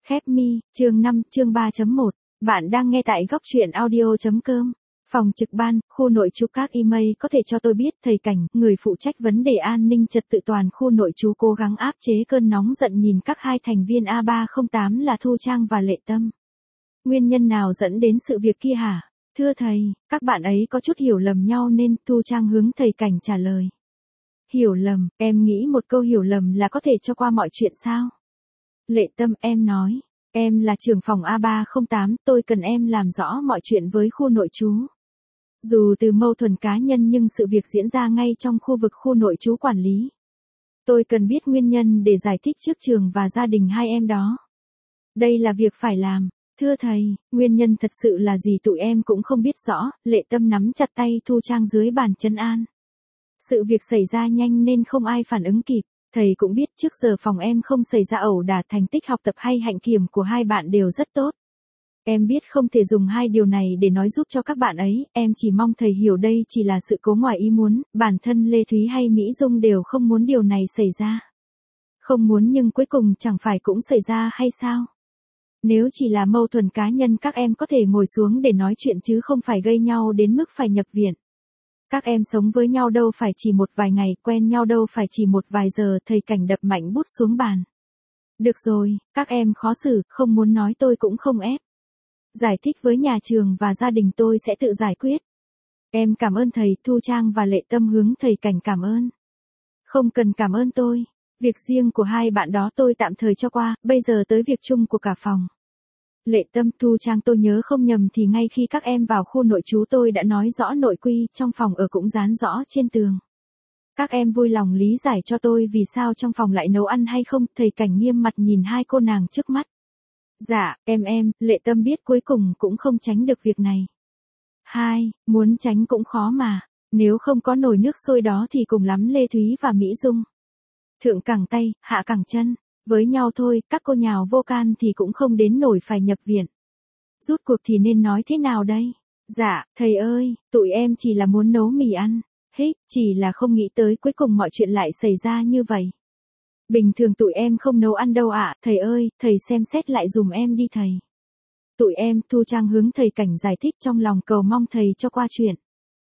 Khép mi, chương 5, chương 3.1. Bạn đang nghe tại góc truyện audio.com. Phòng trực ban, khu nội trú các email có thể cho tôi biết thầy Cảnh, người phụ trách vấn đề an ninh trật tự toàn khu nội trú cố gắng áp chế cơn nóng giận nhìn các hai thành viên A308 là Thu Trang và Lệ Tâm. Nguyên nhân nào dẫn đến sự việc kia hả? Thưa thầy, các bạn ấy có chút hiểu lầm nhau nên Thu Trang hướng thầy Cảnh trả lời. Hiểu lầm, em nghĩ một câu hiểu lầm là có thể cho qua mọi chuyện sao? Lệ Tâm, em nói, em là trưởng phòng A308, tôi cần em làm rõ mọi chuyện với khu nội trú. Dù từ mâu thuẫn cá nhân nhưng sự việc diễn ra ngay trong khu vực khu nội trú quản lý. Tôi cần biết nguyên nhân để giải thích trước trường và gia đình hai em đó. Đây là việc phải làm. Thưa thầy, nguyên nhân thật sự là gì tụi em cũng không biết rõ. Lệ Tâm nắm chặt tay Thu Trang dưới bàn trấn an. Sự việc xảy ra nhanh nên không ai phản ứng kịp. Thầy cũng biết trước giờ phòng em không xảy ra ẩu đả, thành tích học tập hay hạnh kiểm của hai bạn đều rất tốt. Em biết không thể dùng hai điều này để nói giúp cho các bạn ấy, em chỉ mong thầy hiểu đây chỉ là sự cố ngoài ý muốn, bản thân Lê Thúy hay Mỹ Dung đều không muốn điều này xảy ra. Không muốn nhưng cuối cùng chẳng phải cũng xảy ra hay sao? Nếu chỉ là mâu thuẫn cá nhân các em có thể ngồi xuống để nói chuyện chứ không phải gây nhau đến mức phải nhập viện. Các em sống với nhau đâu phải chỉ một vài ngày, quen nhau đâu phải chỉ một vài giờ. Thầy Cảnh đập mạnh bút xuống bàn. Được rồi, các em khó xử, không muốn nói tôi cũng không ép. Giải thích với nhà trường và gia đình tôi sẽ tự giải quyết. Em cảm ơn thầy. Thu Trang và Lệ Tâm hướng thầy Cảnh cảm ơn. Không cần cảm ơn tôi. Việc riêng của hai bạn đó tôi tạm thời cho qua, bây giờ tới việc chung của cả phòng. Lệ Tâm, Thu Trang, tôi nhớ không nhầm thì ngay khi các em vào khu nội trú tôi đã nói rõ nội quy, trong phòng ở cũng dán rõ trên tường. Các em vui lòng lý giải cho tôi vì sao trong phòng lại nấu ăn hay không? Thầy Cảnh nghiêm mặt nhìn hai cô nàng trước mắt. Dạ, em, Lệ Tâm biết cuối cùng cũng không tránh được việc này. Muốn tránh cũng khó mà, nếu không có nồi nước sôi đó thì cùng lắm Lê Thúy và Mỹ Dung. Thượng cẳng tay, hạ cẳng chân. Với nhau thôi, các cô nhào vô can thì cũng không đến nổi phải nhập viện. Rút cuộc thì nên nói thế nào đây? Dạ, thầy ơi, tụi em chỉ là muốn nấu mì ăn. Chỉ là không nghĩ tới cuối cùng mọi chuyện lại xảy ra như vậy. Bình thường tụi em không nấu ăn đâu ạ. Thầy ơi, thầy xem xét lại dùm em đi thầy. Tụi em, Thu Trang hướng thầy Cảnh giải thích trong lòng cầu mong thầy cho qua chuyện.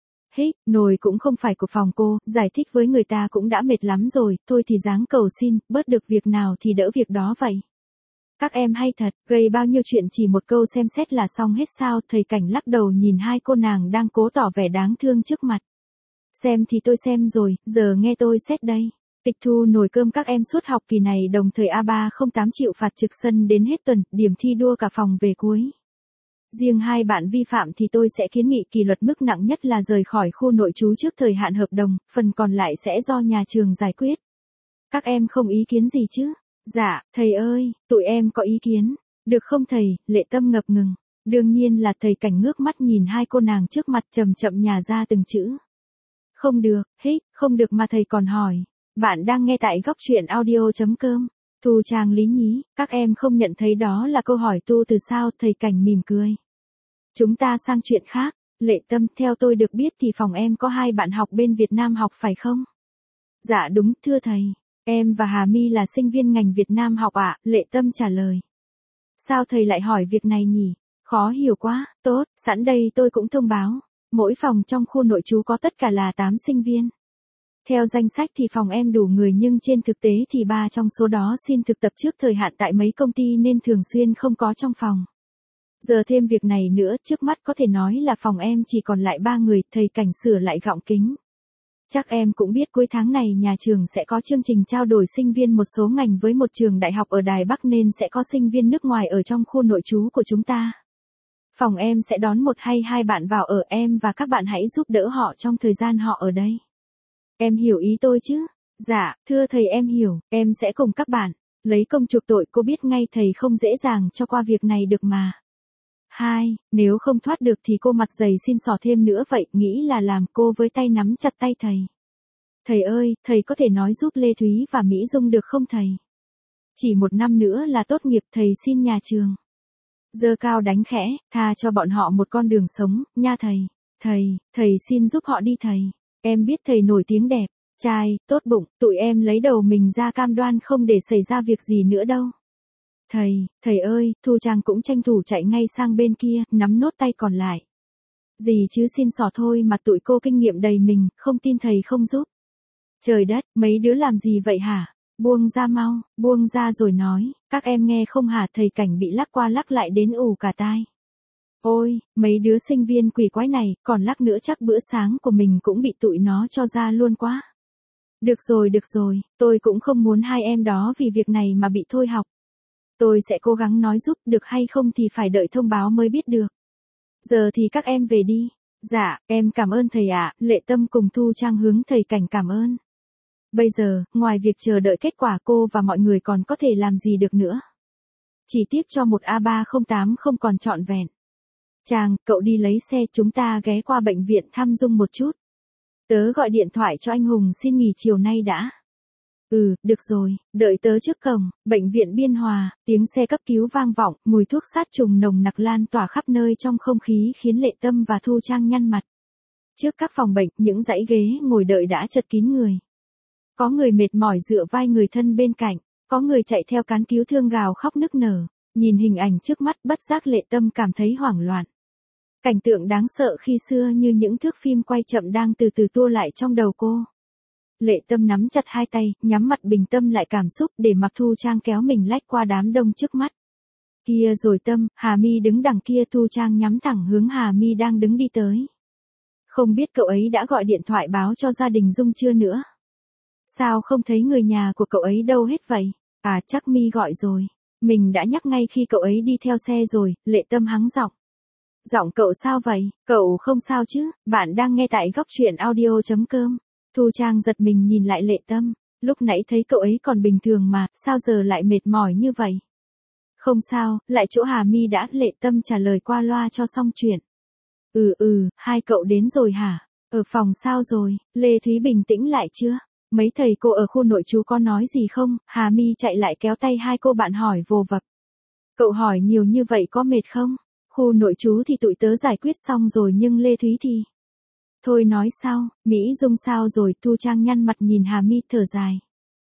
Nồi cũng không phải của phòng cô, giải thích với người ta cũng đã mệt lắm rồi, thôi thì dáng cầu xin, bớt được việc nào thì đỡ việc đó vậy. Các em hay thật, gây bao nhiêu chuyện chỉ một câu xem xét là xong hết sao? Thầy Cảnh lắc đầu nhìn hai cô nàng đang cố tỏ vẻ đáng thương trước mặt. Xem thì tôi xem rồi, giờ nghe tôi xét đây. Tịch thu nồi cơm các em suốt học kỳ này, đồng thời A308 chịu phạt trực sân đến hết tuần, điểm thi đua cả phòng về cuối. Riêng hai bạn vi phạm thì tôi sẽ kiến nghị kỷ luật mức nặng nhất là rời khỏi khu nội trú trước thời hạn hợp đồng, phần còn lại sẽ do nhà trường giải quyết. Các em không ý kiến gì chứ? Dạ, thầy ơi, tụi em có ý kiến. Được không thầy? Lệ Tâm ngập ngừng. Đương nhiên là thầy Cảnh ngước mắt nhìn hai cô nàng trước mặt chậm chậm nhả ra từng chữ. Không được, không được mà thầy còn hỏi. Bạn đang nghe tại góc truyện audio.com. Thu Trang lý nhí, các em không nhận thấy đó là câu hỏi tu từ sao? Thầy Cảnh mỉm cười. Chúng ta sang chuyện khác. Lệ Tâm, theo tôi được biết thì phòng em có hai bạn học bên Việt Nam học phải không? Dạ đúng, thưa thầy. Em và Hà My là sinh viên ngành Việt Nam học ạ. Lệ Tâm trả lời. Sao thầy lại hỏi việc này nhỉ? Khó hiểu quá. Tốt, sẵn đây tôi cũng thông báo. Mỗi phòng trong khu nội trú có tất cả là 8 sinh viên. Theo danh sách thì phòng em đủ người nhưng trên thực tế thì 3 trong số đó xin thực tập trước thời hạn tại mấy công ty nên thường xuyên không có trong phòng. Giờ thêm việc này nữa, trước mắt có thể nói là phòng em chỉ còn lại 3 người. Thầy Cảnh sửa lại gọng kính. Chắc em cũng biết cuối tháng này nhà trường sẽ có chương trình trao đổi sinh viên một số ngành với một trường đại học ở Đài Bắc nên sẽ có sinh viên nước ngoài ở trong khu nội trú của chúng ta. Phòng em sẽ đón 1 hay 2 bạn vào ở, em và các bạn hãy giúp đỡ họ trong thời gian họ ở đây. Em hiểu ý tôi chứ? Dạ, thưa thầy em hiểu, em sẽ cùng các bạn lấy công chuộc tội. Cô biết ngay thầy không dễ dàng cho qua việc này được mà. Nếu không thoát được thì cô mặt dày xin xỏ thêm nữa vậy, nghĩ là làm. Cô với tay nắm chặt tay thầy. Thầy ơi, thầy có thể nói giúp Lê Thúy và Mỹ Dung được không thầy? Chỉ 1 năm nữa là tốt nghiệp, thầy xin nhà trường giơ cao đánh khẽ, tha cho bọn họ một con đường sống, nha thầy. Thầy xin giúp họ đi thầy. Em biết thầy nổi tiếng đẹp trai, tốt bụng, tụi em lấy đầu mình ra cam đoan không để xảy ra việc gì nữa đâu. Thầy ơi, Thu Trang cũng tranh thủ chạy ngay sang bên kia, nắm nốt tay còn lại. Gì chứ xin xỏ thôi mà tụi cô kinh nghiệm đầy mình, không tin thầy không giúp. Trời đất, mấy đứa làm gì vậy hả? Buông ra mau, buông ra rồi nói, các em nghe không hả, thầy Cảnh bị lắc qua lắc lại đến ù cả tai. Ôi, mấy đứa sinh viên quỷ quái này, còn lắc nữa chắc bữa sáng của mình cũng bị tụi nó cho ra luôn quá. Được rồi, tôi cũng không muốn hai em đó vì việc này mà bị thôi học. Tôi sẽ cố gắng nói giúp, được hay không thì phải đợi thông báo mới biết được. Giờ thì các em về đi. Dạ, em cảm ơn thầy ạ. Lệ Tâm cùng Thu Trang hướng thầy Cảnh cảm ơn. Bây giờ, ngoài việc chờ đợi kết quả cô và mọi người còn có thể làm gì được nữa. Chỉ tiếc cho một A308 không còn trọn vẹn. Chàng, cậu đi lấy xe, chúng ta ghé qua bệnh viện thăm Dung một chút. Tớ gọi điện thoại cho anh Hùng xin nghỉ chiều nay đã. Được rồi, đợi tớ trước cổng. Bệnh viện Biên Hòa, tiếng xe cấp cứu vang vọng, mùi thuốc sát trùng nồng nặc lan tỏa khắp nơi trong không khí khiến Lệ Tâm và Thu Trang nhăn mặt. Trước các phòng bệnh, những dãy ghế ngồi đợi đã chật kín người. Có người mệt mỏi dựa vai người thân bên cạnh, có người chạy theo cán cứu thương gào khóc nức nở. Nhìn hình ảnh trước mắt, bất giác Lệ Tâm cảm thấy hoảng loạn. Cảnh tượng đáng sợ khi xưa như những thước phim quay chậm đang từ từ tua lại trong đầu cô. Lệ Tâm nắm chặt hai tay, nhắm mặt bình tâm lại cảm xúc để mặc Thu Trang kéo mình lách qua đám đông trước mắt. Kia rồi Tâm, Hà Mi đứng đằng kia, Thu Trang nhắm thẳng hướng Hà Mi đang đứng đi tới. Không biết cậu ấy đã gọi điện thoại báo cho gia đình Dung chưa nữa? Sao không thấy người nhà của cậu ấy đâu hết vậy? À chắc Mi gọi rồi. Mình đã nhắc ngay khi cậu ấy đi theo xe rồi. Lệ Tâm hắng giọng. Giọng cậu sao vậy? Cậu không sao chứ? Bạn đang nghe tại góc truyện audio.com. Thu Trang giật mình nhìn lại Lệ Tâm. Lúc nãy thấy cậu ấy còn bình thường mà, sao giờ lại mệt mỏi như vậy? Không sao, lại chỗ Hà Mi đã. Lệ Tâm trả lời qua loa cho xong chuyện. Hai cậu đến rồi hả? Ở phòng sao rồi? Lê Thúy bình tĩnh lại chưa? Mấy thầy cô ở khu nội trú có nói gì không? Hà Mi chạy lại kéo tay hai cô bạn hỏi vồ vập. Cậu hỏi nhiều như vậy có mệt không? Khu nội trú thì tụi tớ giải quyết xong rồi nhưng Lê Thúy thì... Thôi nói sao, Mỹ Dung sao rồi? Thu Trang nhăn mặt nhìn Hà Mi thở dài.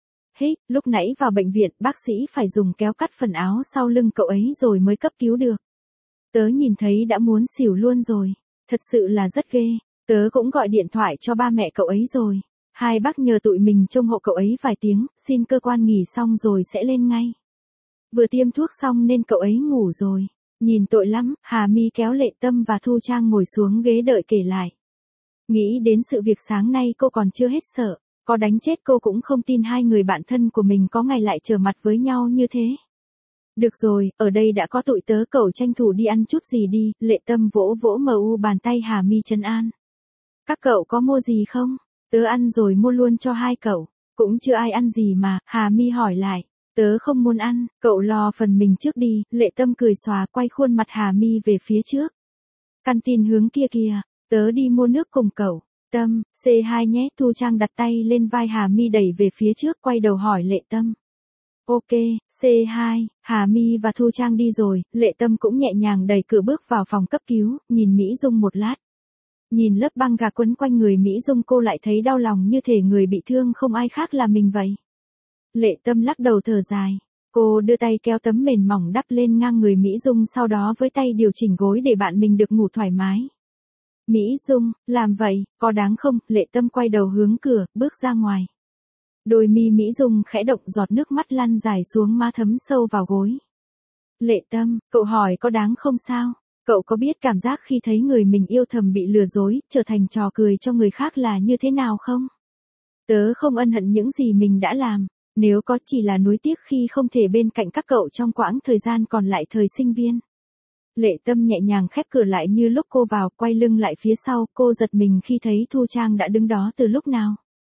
Lúc nãy vào bệnh viện bác sĩ phải dùng kéo cắt phần áo sau lưng cậu ấy rồi mới cấp cứu được. Tớ nhìn thấy đã muốn xỉu luôn rồi, thật sự là rất ghê. Tớ cũng gọi điện thoại cho ba mẹ cậu ấy rồi. Hai bác nhờ tụi mình trông hộ cậu ấy vài tiếng, xin cơ quan nghỉ xong rồi sẽ lên ngay. Vừa tiêm thuốc xong nên cậu ấy ngủ rồi. Nhìn tội lắm, Hà Mi kéo Lệ Tâm và Thu Trang ngồi xuống ghế đợi kể lại. Nghĩ đến sự việc sáng nay cô còn chưa hết sợ, có đánh chết cô cũng không tin hai người bạn thân của mình có ngày lại trở mặt với nhau như thế. Được rồi, ở đây đã có tụi tớ, cậu tranh thủ đi ăn chút gì đi. Lệ Tâm vỗ vỗ bàn tay Hà Mi trấn an. Các cậu có mua gì không? Tớ ăn rồi mua luôn cho hai cậu. Cũng chưa ai ăn gì mà, Hà Mi hỏi lại. Tớ không muốn ăn, cậu lo phần mình trước đi. Lệ Tâm cười xòa quay khuôn mặt Hà Mi về phía trước. Canteen hướng kia kìa, tớ đi mua nước cùng cậu. Tâm, C2 nhé. Thu Trang đặt tay lên vai Hà Mi đẩy về phía trước, quay đầu hỏi Lệ Tâm. Ok, C2, Hà Mi và Thu Trang đi rồi, Lệ Tâm cũng nhẹ nhàng đẩy cửa bước vào phòng cấp cứu, nhìn Mỹ Dung một lát. Nhìn lớp băng gạc quấn quanh người Mỹ Dung cô lại thấy đau lòng như thể người bị thương không ai khác là mình vậy. Lệ Tâm lắc đầu thở dài. Cô đưa tay kéo tấm mền mỏng đắp lên ngang người Mỹ Dung, sau đó với tay điều chỉnh gối để bạn mình được ngủ thoải mái. Mỹ Dung, làm vậy, có đáng không? Lệ Tâm quay đầu hướng cửa, bước ra ngoài. Đôi mi Mỹ Dung khẽ động, giọt nước mắt lăn dài xuống má thấm sâu vào gối. Lệ Tâm, cậu hỏi có đáng không sao? Cậu có biết cảm giác khi thấy người mình yêu thầm bị lừa dối, trở thành trò cười cho người khác là như thế nào không? Tớ không ân hận những gì mình đã làm, nếu có chỉ là nuối tiếc khi không thể bên cạnh các cậu trong quãng thời gian còn lại thời sinh viên. Lệ Tâm nhẹ nhàng khép cửa lại như lúc cô vào, quay lưng lại phía sau, cô giật mình khi thấy Thu Trang đã đứng đó từ lúc nào.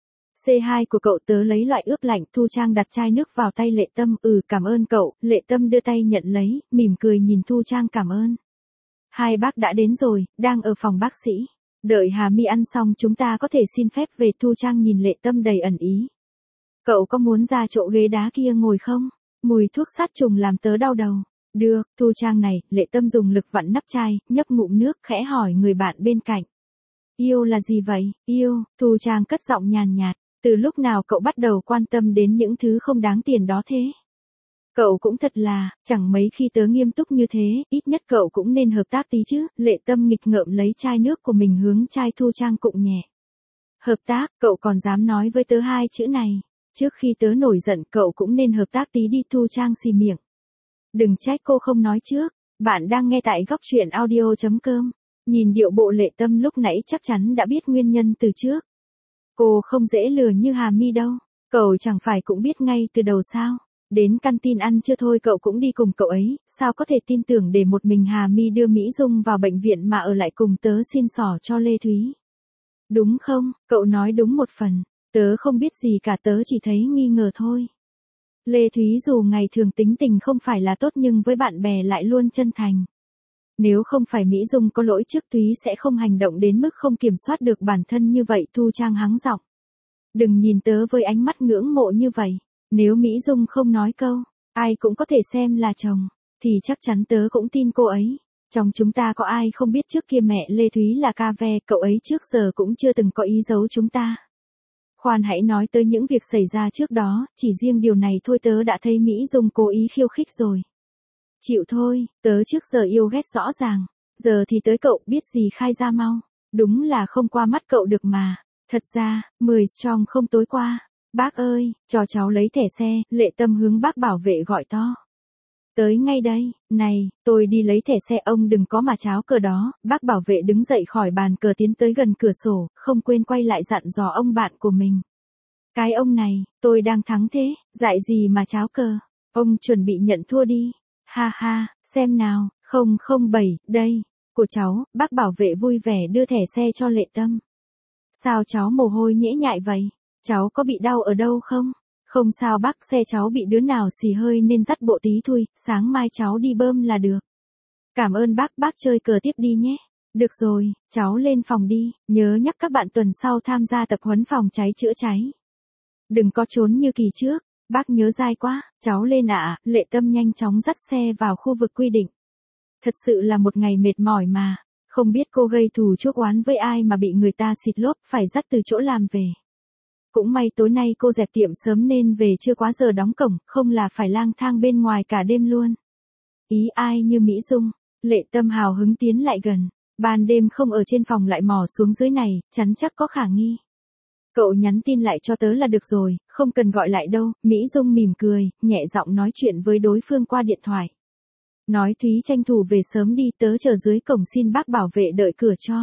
C2 của cậu, tớ lấy loại ướp lạnh. Thu Trang đặt chai nước vào tay Lệ Tâm. Cảm ơn cậu. Lệ Tâm đưa tay nhận lấy, mỉm cười nhìn Thu Trang cảm ơn. Hai bác đã đến rồi, đang ở phòng bác sĩ. Đợi Hà Mi ăn xong chúng ta có thể xin phép về. Thu Trang nhìn Lệ Tâm đầy ẩn ý. Cậu có muốn ra chỗ ghế đá kia ngồi không? Mùi thuốc sát trùng làm tớ đau đầu. Được, Thu Trang này. Lệ Tâm dùng lực vặn nắp chai, nhấp ngụm nước, khẽ hỏi người bạn bên cạnh. Yêu là gì vậy? Yêu, Thu Trang cất giọng nhàn nhạt. Từ lúc nào cậu bắt đầu quan tâm đến những thứ không đáng tiền đó thế? Cậu cũng thật là, chẳng mấy khi tớ nghiêm túc như thế, ít nhất cậu cũng nên hợp tác tí chứ. Lệ Tâm nghịch ngợm lấy chai nước của mình hướng chai Thu Trang cụng nhẹ. Hợp tác, cậu còn dám nói với tớ hai chữ này. Trước khi tớ nổi giận cậu cũng nên hợp tác tí đi. Thu Trang xì miệng. Đừng trách cô không nói trước. Bạn đang nghe tại góc truyện audio.com. Nhìn điệu bộ Lệ Tâm lúc nãy chắc chắn đã biết nguyên nhân từ trước. Cô không dễ lừa như Hà My đâu. Cậu chẳng phải cũng biết ngay từ đầu sao. Đến căn tin ăn chưa thôi cậu cũng đi cùng cậu ấy, sao có thể tin tưởng để một mình Hà My đưa Mỹ Dung vào bệnh viện mà ở lại cùng tớ xin xỏ cho Lê Thúy. Đúng không, cậu nói đúng một phần, tớ không biết gì cả, tớ chỉ thấy nghi ngờ thôi. Lê Thúy dù ngày thường tính tình không phải là tốt nhưng với bạn bè lại luôn chân thành. Nếu không phải Mỹ Dung có lỗi trước Thúy sẽ không hành động đến mức không kiểm soát được bản thân như vậy. Thu Trang hắng giọng. Đừng nhìn tớ với ánh mắt ngưỡng mộ như vậy. Nếu Mỹ Dung không nói câu, ai cũng có thể xem là chồng, thì chắc chắn tớ cũng tin cô ấy. Trong chúng ta có ai không biết trước kia mẹ Lê Thúy là ca ve, cậu ấy trước giờ cũng chưa từng có ý giấu chúng ta. Khoan hãy nói tới những việc xảy ra trước đó, chỉ riêng điều này thôi tớ đã thấy Mỹ Dung cố ý khiêu khích rồi. Chịu thôi, tớ trước giờ yêu ghét rõ ràng, giờ thì tới cậu biết gì khai ra mau. Đúng là không qua mắt cậu được mà. Thật ra, 10 strong không tối qua. Bác ơi, cho cháu lấy thẻ xe. Lệ Tâm hướng bác bảo vệ gọi to. Tới ngay đây, này, tôi đi lấy thẻ xe, ông đừng có mà cháo cờ đó. Bác bảo vệ đứng dậy khỏi bàn cờ tiến tới gần cửa sổ, không quên quay lại dặn dò ông bạn của mình. Cái ông này, tôi đang thắng thế, dại gì mà cháo cờ. Ông chuẩn bị nhận thua đi. Ha ha, xem nào, 007, đây, của cháu. Bác bảo vệ vui vẻ đưa thẻ xe cho Lệ Tâm. Sao cháu mồ hôi nhễ nhại vậy? Cháu có bị đau ở đâu không? Không sao bác, xe cháu bị đứa nào xì hơi nên dắt bộ tí thôi, sáng mai cháu đi bơm là được. Cảm ơn bác chơi cờ tiếp đi nhé. Được rồi, cháu lên phòng đi, nhớ nhắc các bạn tuần sau tham gia tập huấn phòng cháy chữa cháy. Đừng có trốn như kỳ trước, bác nhớ dai quá, cháu lên ạ. Lệ Tâm nhanh chóng dắt xe vào khu vực quy định. Thật sự là một ngày mệt mỏi mà, không biết cô gây thù chuốc oán với ai mà bị người ta xịt lốp phải dắt từ chỗ làm về. Cũng may tối nay cô dẹp tiệm sớm nên về chưa quá giờ đóng cổng, không là phải lang thang bên ngoài cả đêm luôn. Ý ai như Mỹ Dung, Lệ Tâm hào hứng tiến lại gần, ban đêm không ở trên phòng lại mò xuống dưới này, chắn chắc có khả nghi. Cậu nhắn tin lại cho tớ là được rồi, không cần gọi lại đâu. Mỹ Dung mỉm cười, nhẹ giọng nói chuyện với đối phương qua điện thoại. Nói Thúy tranh thủ về sớm đi, tớ chờ dưới cổng xin bác bảo vệ đợi cửa cho.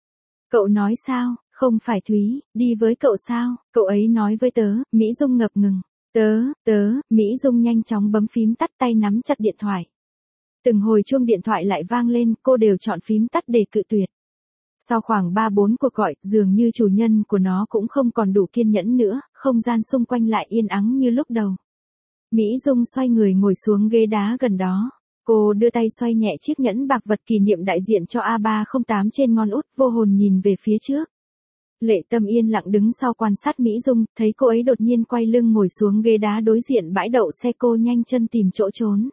Cậu nói sao? Không phải Thúy, đi với cậu sao? Cậu ấy nói với tớ. Mỹ Dung ngập ngừng. Mỹ Dung nhanh chóng bấm phím tắt, tay nắm chặt điện thoại. Từng hồi chuông điện thoại lại vang lên, cô đều chọn phím tắt để cự tuyệt. Sau khoảng 3-4 cuộc gọi, dường như chủ nhân của nó cũng không còn đủ kiên nhẫn nữa, không gian xung quanh lại yên ắng như lúc đầu. Mỹ Dung xoay người ngồi xuống ghế đá gần đó. Cô đưa tay xoay nhẹ chiếc nhẫn bạc vật kỷ niệm đại diện cho A308 trên ngón út, vô hồn nhìn về phía trước. Lệ Tâm yên lặng đứng sau quan sát Mỹ Dung, thấy cô ấy đột nhiên quay lưng ngồi xuống ghế đá đối diện bãi đậu xe, cô nhanh chân tìm chỗ trốn.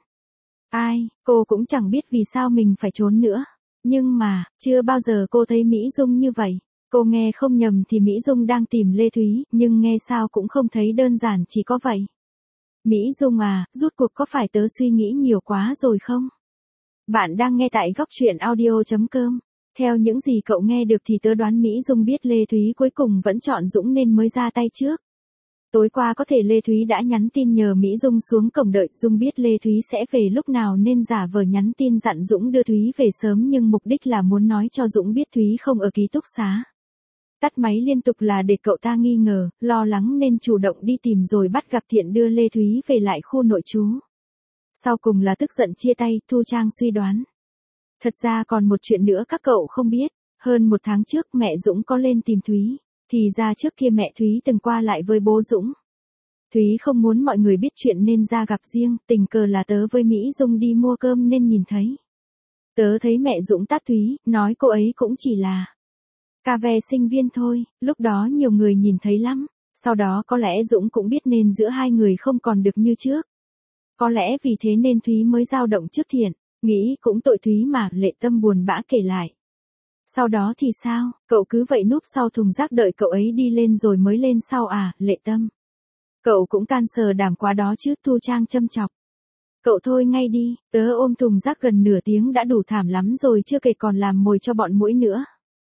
Cô cũng chẳng biết vì sao mình phải trốn nữa. Nhưng mà, chưa bao giờ cô thấy Mỹ Dung như vậy. Cô nghe không nhầm thì Mỹ Dung đang tìm Lê Thúy, nhưng nghe sao cũng không thấy đơn giản chỉ có vậy. Mỹ Dung à, rút cuộc có phải tớ suy nghĩ nhiều quá rồi không? Bạn đang nghe tại góc truyện audio.com. Theo những gì cậu nghe được thì tớ đoán Mỹ Dung biết Lê Thúy cuối cùng vẫn chọn Dũng nên mới ra tay trước. Tối qua có thể Lê Thúy đã nhắn tin nhờ Mỹ Dung xuống cổng đợi. Dung biết Lê Thúy sẽ về lúc nào nên giả vờ nhắn tin dặn Dũng đưa Thúy về sớm, nhưng mục đích là muốn nói cho Dũng biết Thúy không ở ký túc xá. Tắt máy liên tục là để cậu ta nghi ngờ, lo lắng nên chủ động đi tìm rồi bắt gặp Thiện đưa Lê Thúy về lại khu nội trú. Sau cùng là tức giận chia tay. Thu Trang suy đoán. Thật ra còn một chuyện nữa các cậu không biết, hơn 1 tháng trước mẹ Dũng có lên tìm Thúy, thì ra trước kia mẹ Thúy từng qua lại với bố Dũng. Thúy không muốn mọi người biết chuyện nên ra gặp riêng, tình cờ là tớ với Mỹ Dung đi mua cơm nên nhìn thấy. Tớ thấy mẹ Dũng tát Thúy, nói cô ấy cũng chỉ là cà ve sinh viên thôi, lúc đó nhiều người nhìn thấy lắm, sau đó có lẽ Dũng cũng biết nên giữa hai người không còn được như trước. Có lẽ vì thế nên Thúy mới dao động trước Thiện. Nghĩ cũng tội Thúy mà. Lệ Tâm buồn bã kể lại. Sau đó thì sao, cậu cứ vậy núp sau thùng rác đợi cậu ấy đi lên rồi mới lên sau à? Lệ Tâm, cậu cũng can sờ đảm quá đó chứ. Thu Trang châm chọc. Cậu thôi ngay đi, tớ ôm thùng rác gần nửa tiếng đã đủ thảm lắm rồi chưa kể còn làm mồi cho bọn muỗi nữa.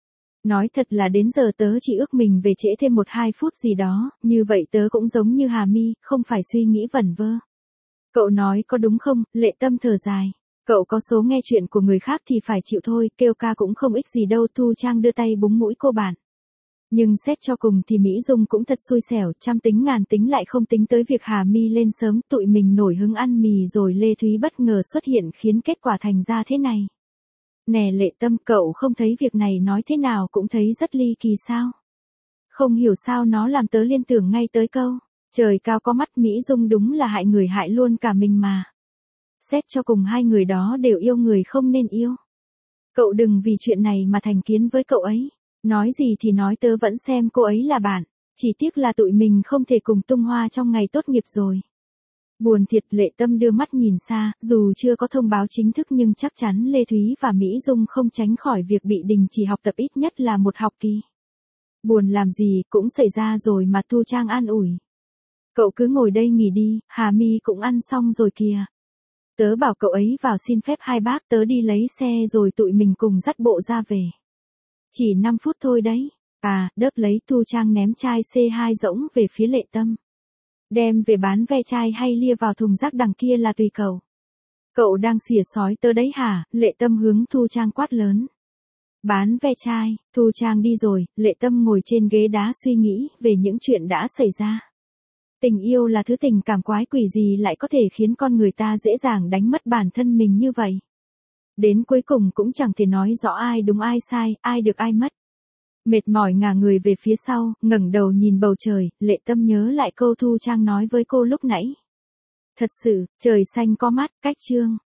Nói thật là đến giờ tớ chỉ ước mình về trễ thêm 1-2 phút gì đó, như vậy tớ cũng giống như Hà My, không phải suy nghĩ vẩn vơ. Cậu nói có đúng không? Lệ Tâm thở dài. Cậu có số nghe chuyện của người khác thì phải chịu thôi, kêu ca cũng không ích gì đâu. Thu Trang đưa tay búng mũi cô bạn. Nhưng xét cho cùng thì Mỹ Dung cũng thật xui xẻo, trăm tính ngàn tính lại không tính tới việc Hà My lên sớm, tụi mình nổi hứng ăn mì rồi Lê Thúy bất ngờ xuất hiện khiến kết quả thành ra thế này. Nè Lệ Tâm, cậu không thấy việc này nói thế nào cũng thấy rất ly kỳ sao? Không hiểu sao nó làm tớ liên tưởng ngay tới câu, trời cao có mắt. Mỹ Dung đúng là hại người hại luôn cả mình mà. Xét cho cùng hai người đó đều yêu người không nên yêu. Cậu đừng vì chuyện này mà thành kiến với cậu ấy. Nói gì thì nói, tớ vẫn xem cô ấy là bạn. Chỉ tiếc là tụi mình không thể cùng tung hoa trong ngày tốt nghiệp rồi. Buồn thiệt. Lệ Tâm đưa mắt nhìn xa, dù chưa có thông báo chính thức nhưng chắc chắn Lê Thúy và Mỹ Dung không tránh khỏi việc bị đình chỉ học tập ít nhất là một học kỳ. Buồn làm gì, cũng xảy ra rồi mà. Thu Trang an ủi. Cậu cứ ngồi đây nghỉ đi, Hà My cũng ăn xong rồi kìa. Tớ bảo cậu ấy vào xin phép hai bác, tớ đi lấy xe rồi tụi mình cùng dắt bộ ra về. Chỉ 5 phút thôi đấy. À, đớp lấy. Thu Trang ném chai C2 rỗng về phía Lệ Tâm. Đem về bán ve chai hay lia vào thùng rác đằng kia là tùy cậu. Cậu đang xỉa sói tớ đấy hả? Lệ Tâm hướng Thu Trang quát lớn. Bán ve chai. Thu Trang đi rồi, Lệ Tâm ngồi trên ghế đá suy nghĩ về những chuyện đã xảy ra. Tình yêu là thứ tình cảm quái quỷ gì lại có thể khiến con người ta dễ dàng đánh mất bản thân mình như vậy. Đến cuối cùng cũng chẳng thể nói rõ ai đúng ai sai, ai được ai mất. Mệt mỏi ngả người về phía sau, ngẩng đầu nhìn bầu trời, Lệ Tâm nhớ lại câu Thu Trang nói với cô lúc nãy. Thật sự, trời xanh có mắt. Cách chương